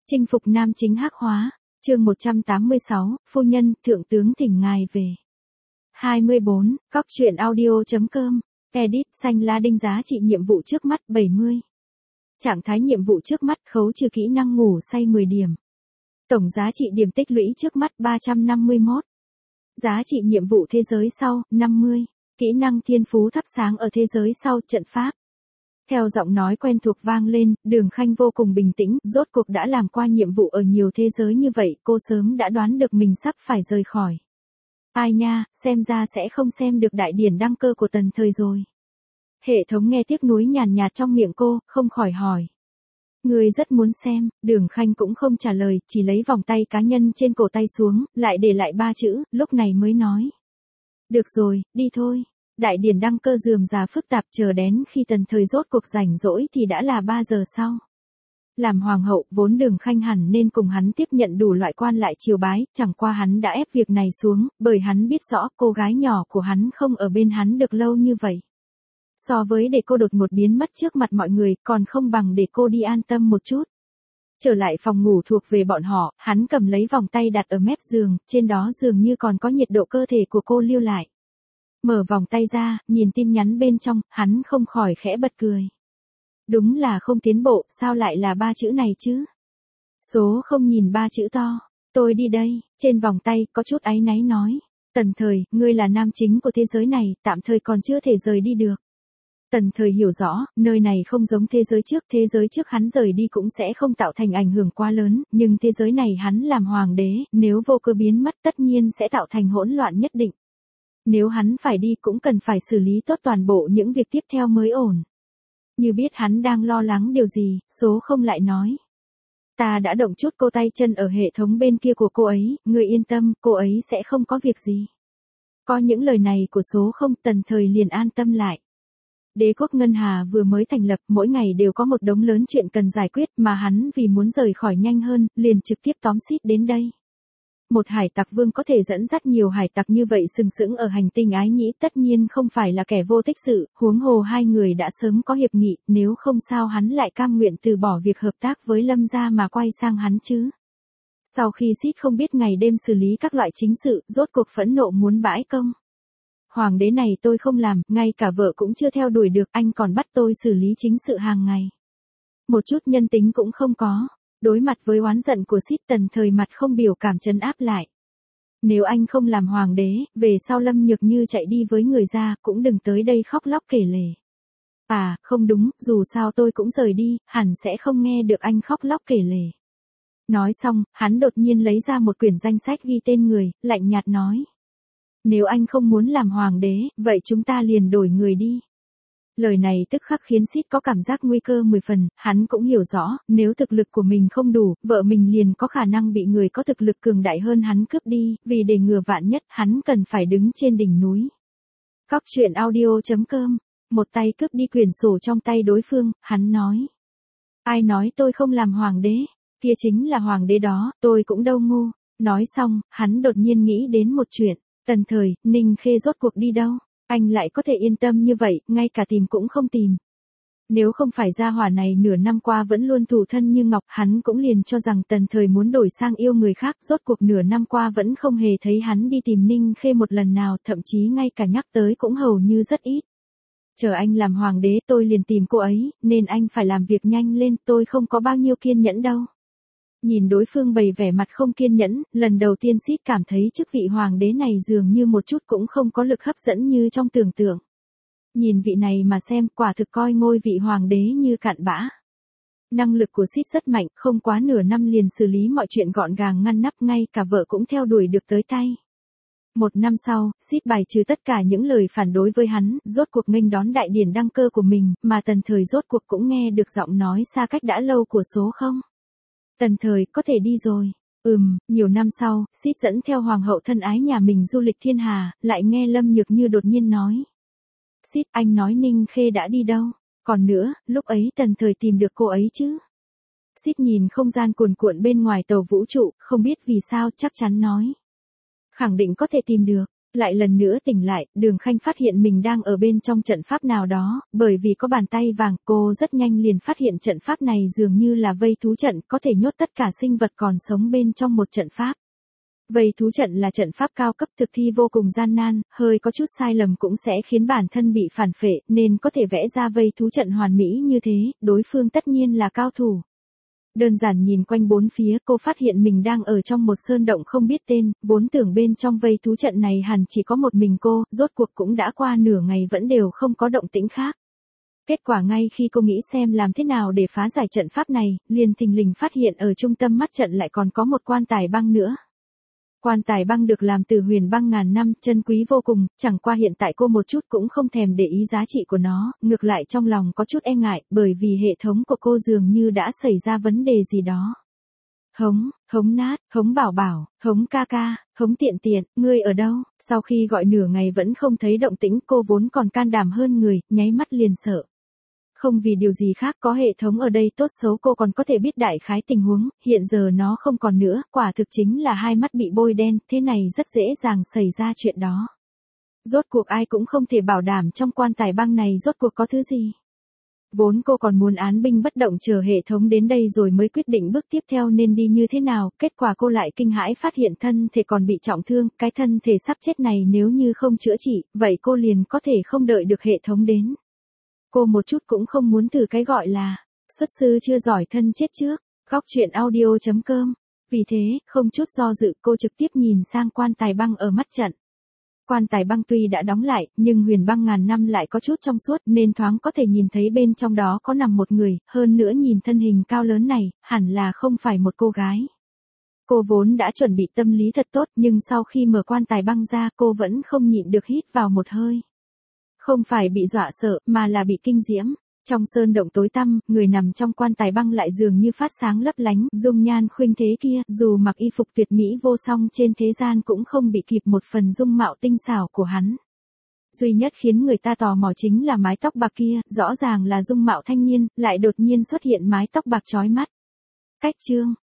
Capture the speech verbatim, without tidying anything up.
Chinh phục nam chính hắc hóa, chương một trăm tám mươi sáu, phu nhân, thượng tướng thỉnh ngài về. hai mươi bốn, Cóc truyện audio.com, edit, xanh lá đinh giá trị nhiệm vụ trước mắt bảy mươi. Trạng thái nhiệm vụ trước mắt khấu trừ kỹ năng ngủ say mười điểm. Tổng giá trị điểm tích lũy trước mắt ba trăm năm mươi mốt. Giá trị nhiệm vụ thế giới sau, năm mươi. Kỹ năng thiên phú thắp sáng ở thế giới sau, trận pháp. Theo giọng nói quen thuộc vang lên, Đường Khanh vô cùng bình tĩnh, rốt cuộc đã làm qua nhiệm vụ ở nhiều thế giới như vậy, cô sớm đã đoán được mình sắp phải rời khỏi. Ai nha, xem ra sẽ không xem được đại điển đăng cơ của Tần Thời rồi. Hệ thống nghe tiếc nuối nhàn nhạt trong miệng cô, không khỏi hỏi. Người rất muốn xem, Đường Khanh cũng không trả lời, chỉ lấy vòng tay cá nhân trên cổ tay xuống, lại để lại ba chữ, lúc này mới nói. Được rồi, đi thôi. Đại điển đăng cơ rườm rà phức tạp chờ đến khi Tần Thời rốt cuộc rảnh rỗi thì đã là ba giờ sau. Làm hoàng hậu, vốn Đường Khanh hẳn nên cùng hắn tiếp nhận đủ loại quan lại triều bái, chẳng qua hắn đã ép việc này xuống, bởi hắn biết rõ cô gái nhỏ của hắn không ở bên hắn được lâu như vậy. So với để cô đột ngột biến mất trước mặt mọi người, còn không bằng để cô đi an tâm một chút. Trở lại phòng ngủ thuộc về bọn họ, hắn cầm lấy vòng tay đặt ở mép giường, trên đó dường như còn có nhiệt độ cơ thể của cô lưu lại. Mở vòng tay ra, nhìn tin nhắn bên trong, hắn không khỏi khẽ bật cười. Đúng là không tiến bộ, sao lại là ba chữ này chứ? Số không nhìn ba chữ to. Tôi đi đây, trên vòng tay, có chút áy náy nói. Tần Thời, ngươi là nam chính của thế giới này, tạm thời còn chưa thể rời đi được. Tần Thời hiểu rõ, nơi này không giống thế giới trước, thế giới trước hắn rời đi cũng sẽ không tạo thành ảnh hưởng quá lớn, nhưng thế giới này hắn làm hoàng đế, nếu vô cơ biến mất tất nhiên sẽ tạo thành hỗn loạn nhất định. Nếu hắn phải đi cũng cần phải xử lý tốt toàn bộ những việc tiếp theo mới ổn. Như biết hắn đang lo lắng điều gì, số không lại nói. Ta đã động chút cô tay chân ở hệ thống bên kia của cô ấy, ngươi yên tâm, cô ấy sẽ không có việc gì. Có những lời này của số không, Tần Thời liền an tâm lại. Đế quốc Ngân Hà vừa mới thành lập, mỗi ngày đều có một đống lớn chuyện cần giải quyết mà hắn vì muốn rời khỏi nhanh hơn, liền trực tiếp tóm xít đến đây. Một hải tặc vương có thể dẫn dắt nhiều hải tặc như vậy sừng sững ở hành tinh ái nhĩ tất nhiên không phải là kẻ vô tích sự, huống hồ hai người đã sớm có hiệp nghị, nếu không sao hắn lại cam nguyện từ bỏ việc hợp tác với Lâm gia mà quay sang hắn chứ. Sau khi Xít không biết ngày đêm xử lý các loại chính sự, rốt cuộc phẫn nộ muốn bãi công. Hoàng đế này tôi không làm, ngay cả vợ cũng chưa theo đuổi được, anh còn bắt tôi xử lý chính sự hàng ngày. Một chút nhân tính cũng không có. Đối mặt với oán giận của Xít, Tần Thời mặt không biểu cảm trấn áp lại. Nếu anh không làm hoàng đế, về sau Lâm Nhược Như chạy đi với người ra, cũng đừng tới đây khóc lóc kể lể. À, không đúng, dù sao tôi cũng rời đi, hẳn sẽ không nghe được anh khóc lóc kể lể. Nói xong, hắn đột nhiên lấy ra một quyển danh sách ghi tên người, lạnh nhạt nói. Nếu anh không muốn làm hoàng đế, vậy chúng ta liền đổi người đi. Lời này tức khắc khiến Xít có cảm giác nguy cơ mười phần, hắn cũng hiểu rõ, nếu thực lực của mình không đủ, vợ mình liền có khả năng bị người có thực lực cường đại hơn hắn cướp đi, vì để ngừa vạn nhất, hắn cần phải đứng trên đỉnh núi. Cóc truyện audio.com, một tay cướp đi quyển sổ trong tay đối phương, hắn nói. Ai nói tôi không làm hoàng đế, kia chính là hoàng đế đó, tôi cũng đâu ngu. Nói xong, hắn đột nhiên nghĩ đến một chuyện, Tần Thời, Ninh Khê rốt cuộc đi đâu? Anh lại có thể yên tâm như vậy, ngay cả tìm cũng không tìm. Nếu không phải gia hỏa này nửa năm qua vẫn luôn thủ thân như ngọc, hắn cũng liền cho rằng Tần Thời muốn đổi sang yêu người khác, rốt cuộc nửa năm qua vẫn không hề thấy hắn đi tìm Ninh Khê một lần nào, thậm chí ngay cả nhắc tới cũng hầu như rất ít. Chờ anh làm hoàng đế tôi liền tìm cô ấy, nên anh phải làm việc nhanh lên, tôi không có bao nhiêu kiên nhẫn đâu. Nhìn đối phương bày vẻ mặt không kiên nhẫn, lần đầu tiên Xít cảm thấy chức vị hoàng đế này dường như một chút cũng không có lực hấp dẫn như trong tưởng tượng. Nhìn vị này mà xem, quả thực coi ngôi vị hoàng đế như cặn bã. Năng lực của Xít rất mạnh, không quá nửa năm liền xử lý mọi chuyện gọn gàng ngăn nắp, ngay cả vợ cũng theo đuổi được tới tay. Một năm sau, Xít bài trừ tất cả những lời phản đối với hắn, rốt cuộc nghênh đón đại điển đăng cơ của mình, mà Tần Thời rốt cuộc cũng nghe được giọng nói xa cách đã lâu của số không. Tần Thời, có thể đi rồi. Ừm, nhiều năm sau, Xít dẫn theo hoàng hậu thân ái nhà mình du lịch thiên hà, lại nghe Lâm Nhược Như đột nhiên nói. Xít, anh nói Ninh Khê đã đi đâu? Còn nữa, lúc ấy Tần Thời tìm được cô ấy chứ? Xít nhìn không gian cuồn cuộn bên ngoài tàu vũ trụ, không biết vì sao chắc chắn nói. Khẳng định có thể tìm được. Lại lần nữa tỉnh lại, Đường Khanh phát hiện mình đang ở bên trong trận pháp nào đó, bởi vì có bàn tay vàng, cô rất nhanh liền phát hiện trận pháp này dường như là vây thú trận, có thể nhốt tất cả sinh vật còn sống bên trong một trận pháp. Vây thú trận là trận pháp cao cấp thực thi vô cùng gian nan, hơi có chút sai lầm cũng sẽ khiến bản thân bị phản phệ, nên có thể vẽ ra vây thú trận hoàn mỹ như thế, đối phương tất nhiên là cao thủ. Đơn giản nhìn quanh bốn phía, cô phát hiện mình đang ở trong một sơn động không biết tên, vốn tưởng bên trong vây thú trận này hẳn chỉ có một mình cô, rốt cuộc cũng đã qua nửa ngày vẫn đều không có động tĩnh khác. Kết quả ngay khi cô nghĩ xem làm thế nào để phá giải trận pháp này, liền thình lình phát hiện ở trung tâm mắt trận lại còn có một quan tài băng nữa. Quan tài băng được làm từ huyền băng ngàn năm, chân quý vô cùng, chẳng qua hiện tại cô một chút cũng không thèm để ý giá trị của nó, ngược lại trong lòng có chút e ngại, bởi vì hệ thống của cô dường như đã xảy ra vấn đề gì đó. Hống, hống nát, hống bảo bảo, hống ca ca, hống tiện tiện, ngươi ở đâu? Sau khi gọi nửa ngày vẫn không thấy động tĩnh, cô vốn còn can đảm hơn người, nháy mắt liền sợ. Không vì điều gì khác, có hệ thống ở đây tốt xấu cô còn có thể biết đại khái tình huống, hiện giờ nó không còn nữa, quả thực chính là hai mắt bị bôi đen, thế này rất dễ dàng xảy ra chuyện đó. Rốt cuộc ai cũng không thể bảo đảm trong quan tài băng này rốt cuộc có thứ gì. Vốn cô còn muốn án binh bất động chờ hệ thống đến đây rồi mới quyết định bước tiếp theo nên đi như thế nào, kết quả cô lại kinh hãi phát hiện thân thể còn bị trọng thương, cái thân thể sắp chết này nếu như không chữa trị, vậy cô liền có thể không đợi được hệ thống đến. Cô một chút cũng không muốn từ cái gọi là xuất sư chưa giỏi thân chết trước, góc truyện audio chấm com. Vì thế, không chút do dự cô trực tiếp nhìn sang quan tài băng ở mắt trận. Quan tài băng tuy đã đóng lại, nhưng huyền băng ngàn năm lại có chút trong suốt nên thoáng có thể nhìn thấy bên trong đó có nằm một người, hơn nữa nhìn thân hình cao lớn này, hẳn là không phải một cô gái. Cô vốn đã chuẩn bị tâm lý thật tốt nhưng sau khi mở quan tài băng ra cô vẫn không nhịn được hít vào một hơi. Không phải bị dọa sợ, mà là bị kinh diễm. Trong sơn động tối tăm, người nằm trong quan tài băng lại dường như phát sáng lấp lánh, dung nhan khuynh thế kia, dù mặc y phục tuyệt mỹ vô song trên thế gian cũng không bị kịp một phần dung mạo tinh xảo của hắn. Duy nhất khiến người ta tò mò chính là mái tóc bạc kia, rõ ràng là dung mạo thanh niên, lại đột nhiên xuất hiện mái tóc bạc chói mắt. Cách chương